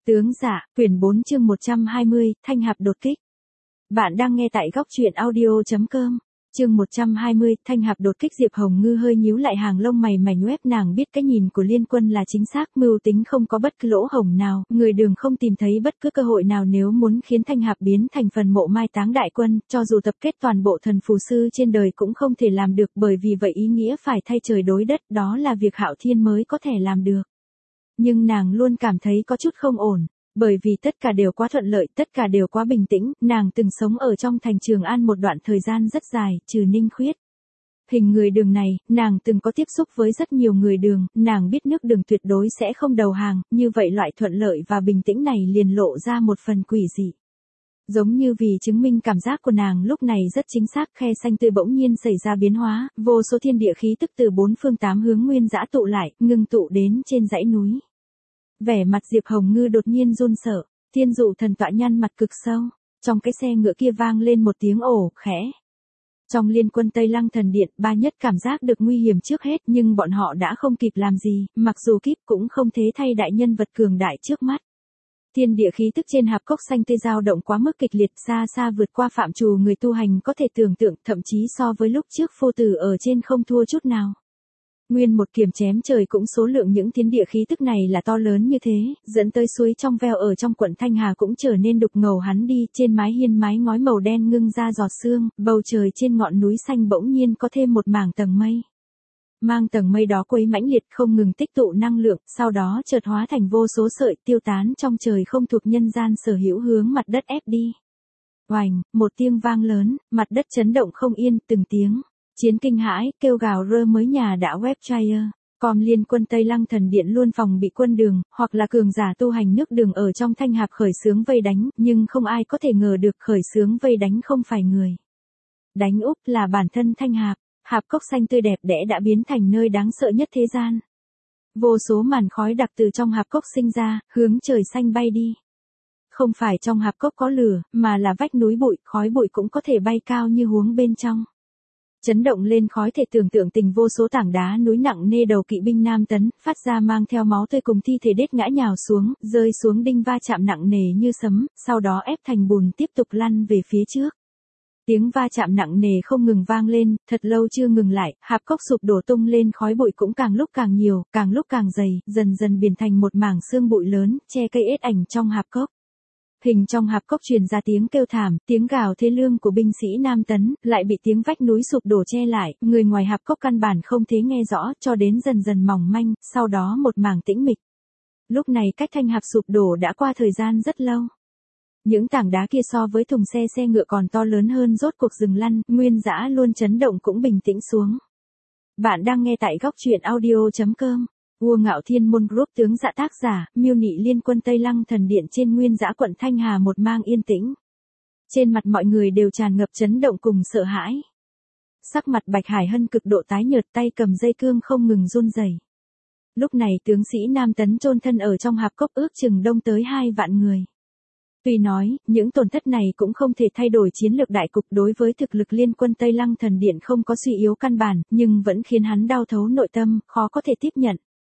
Tướng dạ, quyển 4 chương 120, Thanh Hạp đột kích. Bạn đang nghe tại góc truyện audio.com. Chương 120, Thanh Hạp đột kích. Diệp Hồng Ngư hơi nhíu lại hàng lông mày mảnh oép, nàng biết cái nhìn của Liên Quân là chính xác, mưu tính không có bất cứ lỗ hổng nào, người Đường không tìm thấy bất cứ cơ hội nào nếu muốn khiến Thanh Hạp biến thành phần mộ mai táng đại quân, cho dù tập kết toàn bộ thần phù sư trên đời cũng không thể làm được, bởi vì vậy ý nghĩa phải thay trời đối đất, đó là việc Hạo Thiên mới có thể làm được. Nhưng nàng luôn cảm thấy có chút không ổn, bởi vì tất cả đều quá thuận lợi, tất cả đều quá bình tĩnh, nàng từng sống ở trong thành Trường An một đoạn thời gian rất dài, trừ Ninh Khuyết. Hình người Đường này, nàng từng có tiếp xúc với rất nhiều người Đường, nàng biết nước Đường tuyệt đối sẽ không đầu hàng, như vậy loại thuận lợi và bình tĩnh này liền lộ ra một phần quỷ dị. Giống như vì chứng minh cảm giác của nàng lúc này rất chính xác, khe xanh tươi bỗng nhiên xảy ra biến hóa, vô số thiên địa khí tức từ bốn phương tám hướng nguyên dã tụ lại, ngưng tụ đến trên dãy núi. Vẻ mặt Diệp Hồng Ngư đột nhiên run sợ, Thiên Dụ Thần tọa nhăn mặt cực sâu, trong cái xe ngựa kia vang lên một tiếng ồ khẽ. Trong Liên Quân Tây Lăng Thần Điện, Ba Nhất cảm giác được nguy hiểm trước hết, nhưng bọn họ đã không kịp làm gì, mặc dù kíp cũng không thế thay đại nhân vật cường đại trước mắt. Thiên địa khí tức trên hạp cốc xanh tươi dao động quá mức kịch liệt, xa xa vượt qua phạm trù người tu hành có thể tưởng tượng, thậm chí so với lúc trước Phu Tử ở trên không thua chút nào. Nguyên một kiếm chém trời cũng số lượng những thiên địa khí tức này là to lớn như thế, dẫn tới suối trong veo ở trong quận Thanh Hà cũng trở nên đục ngầu hắn đi, trên mái hiên mái ngói màu đen ngưng ra giọt sương, bầu trời trên ngọn núi xanh bỗng nhiên có thêm một mảng tầng mây. Mang tầng mây đó quấy mãnh liệt không ngừng tích tụ năng lượng, sau đó chợt hóa thành vô số sợi tiêu tán trong trời không thuộc nhân gian sở hữu hướng mặt đất ép đi. Oành, một tiếng vang lớn, mặt đất chấn động không yên, từng tiếng chiến kinh hãi, kêu gào rơ mới nhà đã webshire. Còn Liên Quân Tây Lăng Thần Điện luôn phòng bị quân Đường, hoặc là cường giả tu hành nước Đường ở trong Thanh Hạp khởi xướng vây đánh, nhưng không ai có thể ngờ được khởi xướng vây đánh không phải người. Đánh úp là bản thân Thanh Hạp, hạp cốc xanh tươi đẹp đẽ đã biến thành nơi đáng sợ nhất thế gian. Vô số màn khói đặc từ trong hạp cốc sinh ra, hướng trời xanh bay đi. Không phải trong hạp cốc có lửa, mà là vách núi bụi, khói bụi cũng có thể bay cao như huống bên trong. Chấn động lên khói thể tưởng tượng tình vô số tảng đá núi nặng nê đầu kỵ binh Nam Tấn, phát ra mang theo máu tươi cùng thi thể đết ngã nhào xuống, rơi xuống đinh va chạm nặng nề như sấm, sau đó ép thành bùn tiếp tục lăn về phía trước. Tiếng va chạm nặng nề không ngừng vang lên, thật lâu chưa ngừng lại, hạp cốc sụp đổ tung lên, khói bụi cũng càng lúc càng nhiều, càng lúc càng dày, dần dần biến thành một mảng sương bụi lớn, che cây ết ảnh trong hạp cốc. Hình trong hạp cốc truyền ra tiếng kêu thảm, tiếng gào thê lương của binh sĩ Nam Tấn, lại bị tiếng vách núi sụp đổ che lại, người ngoài hạp cốc căn bản không thể nghe rõ, cho đến dần dần mỏng manh, sau đó một mảng tĩnh mịch. Lúc này cách Thanh Hạp sụp đổ đã qua thời gian rất lâu. Những tảng đá kia so với thùng xe ngựa còn to lớn hơn, rốt cuộc dừng lăn, nguyên dã luôn chấn động cũng bình tĩnh xuống. Bạn đang nghe tại góc truyện audio.com. Vua Ngạo Thiên Môn Group tướng dạ tác giả, miêu nị Liên Quân Tây Lăng Thần Điện trên nguyên dã quận Thanh Hà một mang yên tĩnh. Trên mặt mọi người đều tràn ngập chấn động cùng sợ hãi. Sắc mặt Bạch Hải Hân cực độ tái nhợt, tay cầm dây cương không ngừng run rẩy. Lúc này tướng sĩ Nam Tấn chôn thân ở trong hạp cốc ước chừng đông tới 2 vạn người. Tuy nói, những tổn thất này cũng không thể thay đổi chiến lược đại cục, đối với thực lực Liên Quân Tây Lăng Thần Điện không có suy yếu căn bản, nhưng vẫn khiến hắn đau thấu nội tâm, khó có thể tiếp nhận.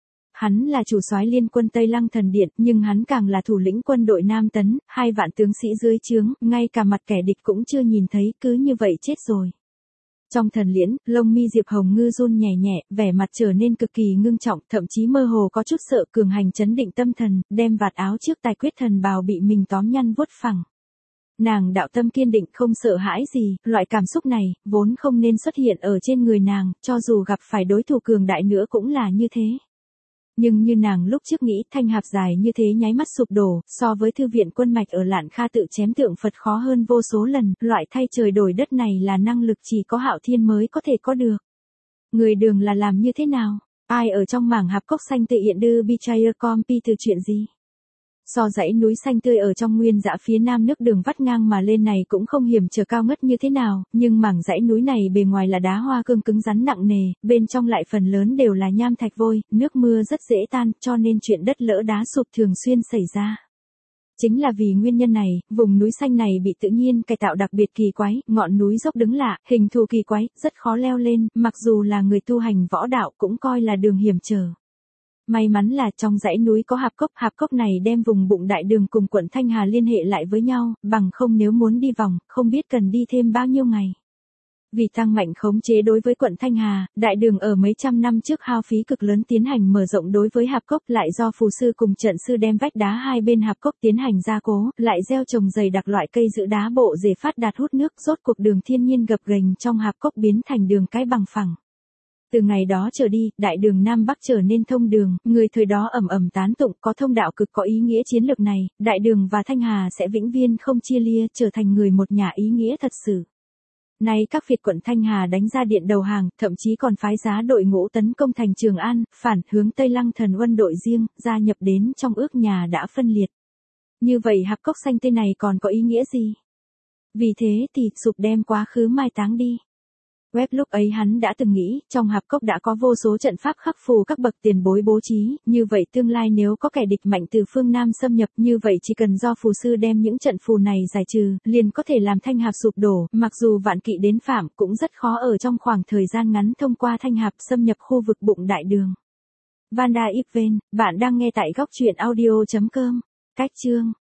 Hắn là chủ soái Liên Quân Tây Lăng Thần Điện, nhưng hắn càng là thủ lĩnh quân đội Nam Tấn, 2 vạn tướng sĩ dưới trướng, ngay cả mặt kẻ địch cũng chưa nhìn thấy, cứ như vậy chết rồi. Trong thần liễn, lông mi Diệp Hồng Ngư run nhẹ nhẹ, vẻ mặt trở nên cực kỳ ngưng trọng, thậm chí mơ hồ có chút sợ, cường hành chấn định tâm thần, đem vạt áo trước tài quyết thần bào bị mình tóm nhăn vuốt phẳng. Nàng đạo tâm kiên định không sợ hãi gì, loại cảm xúc này, vốn không nên xuất hiện ở trên người nàng, cho dù gặp phải đối thủ cường đại nữa cũng là như thế. Nhưng như nàng lúc trước nghĩ, Thanh Hạp dài như thế nháy mắt sụp đổ, so với thư viện quân mạch ở Lạn Kha tự chém tượng Phật khó hơn vô số lần, loại thay trời đổi đất này là năng lực chỉ có Hạo Thiên mới có thể có được. Người Đường là làm như thế nào? Ai ở trong mảng hạp cốc xanh tự hiện đưa Betrayer Compi từ chuyện gì? So dãy núi xanh tươi ở trong nguyên dã phía nam nước Đường vắt ngang mà lên này cũng không hiểm trở cao ngất như thế nào, nhưng mảng dãy núi này bề ngoài là đá hoa cương cứng rắn nặng nề, bên trong lại phần lớn đều là nham thạch vôi, nước mưa rất dễ tan, cho nên chuyện đất lỡ đá sụp thường xuyên xảy ra. Chính là vì nguyên nhân này, vùng núi xanh này bị tự nhiên cải tạo đặc biệt kỳ quái, ngọn núi dốc đứng lạ, hình thù kỳ quái, rất khó leo lên, mặc dù là người tu hành võ đạo cũng coi là đường hiểm trở. may mắn là trong dãy núi có hạp cốc này đem vùng bụng đại đường cùng quận Thanh Hà liên hệ lại với nhau, bằng không nếu muốn đi vòng, không biết cần đi thêm bao nhiêu ngày. Vì tăng mạnh khống chế đối với quận Thanh Hà, đại đường ở mấy trăm năm trước hao phí cực lớn tiến hành mở rộng đối với hạp cốc, lại do phù sư cùng trận sư đem vách đá hai bên hạp cốc tiến hành gia cố, lại gieo trồng dày đặc loại cây giữ đá bộ rễ phát đạt hút nước, rốt cuộc đường thiên nhiên gập ghềnh trong hạp cốc biến thành đường cái bằng phẳng. Từ ngày đó trở đi, đại đường Nam Bắc trở nên thông đường, người thời đó ầm ầm tán tụng, có thông đạo cực có ý nghĩa chiến lược này, đại đường và Thanh Hà sẽ vĩnh viễn không chia lia, trở thành người một nhà ý nghĩa thật sự. Nay các Việt quận Thanh Hà đánh ra điện đầu hàng, thậm chí còn phái giá đội ngũ tấn công thành Trường An, phản hướng Tây Lăng Thần Uân đội riêng, gia nhập đến trong ước nhà đã phân liệt. Như vậy hạp cốc xanh tươi này còn có ý nghĩa gì? Vì thế thì sụp đem quá khứ mai táng đi. Web lúc ấy hắn đã từng nghĩ, trong hạp cốc đã có vô số trận pháp khắc phù các bậc tiền bối bố trí, như vậy tương lai nếu có kẻ địch mạnh từ phương Nam xâm nhập, như vậy chỉ cần do phù sư đem những trận phù này giải trừ, liền có thể làm thanh hạp sụp đổ, mặc dù vạn kỵ đến phạm cũng rất khó ở trong khoảng thời gian ngắn thông qua thanh hạp xâm nhập khu vực bụng đại đường. Vanda Yves, bạn đang nghe tại góc truyện audio.com. Cách chương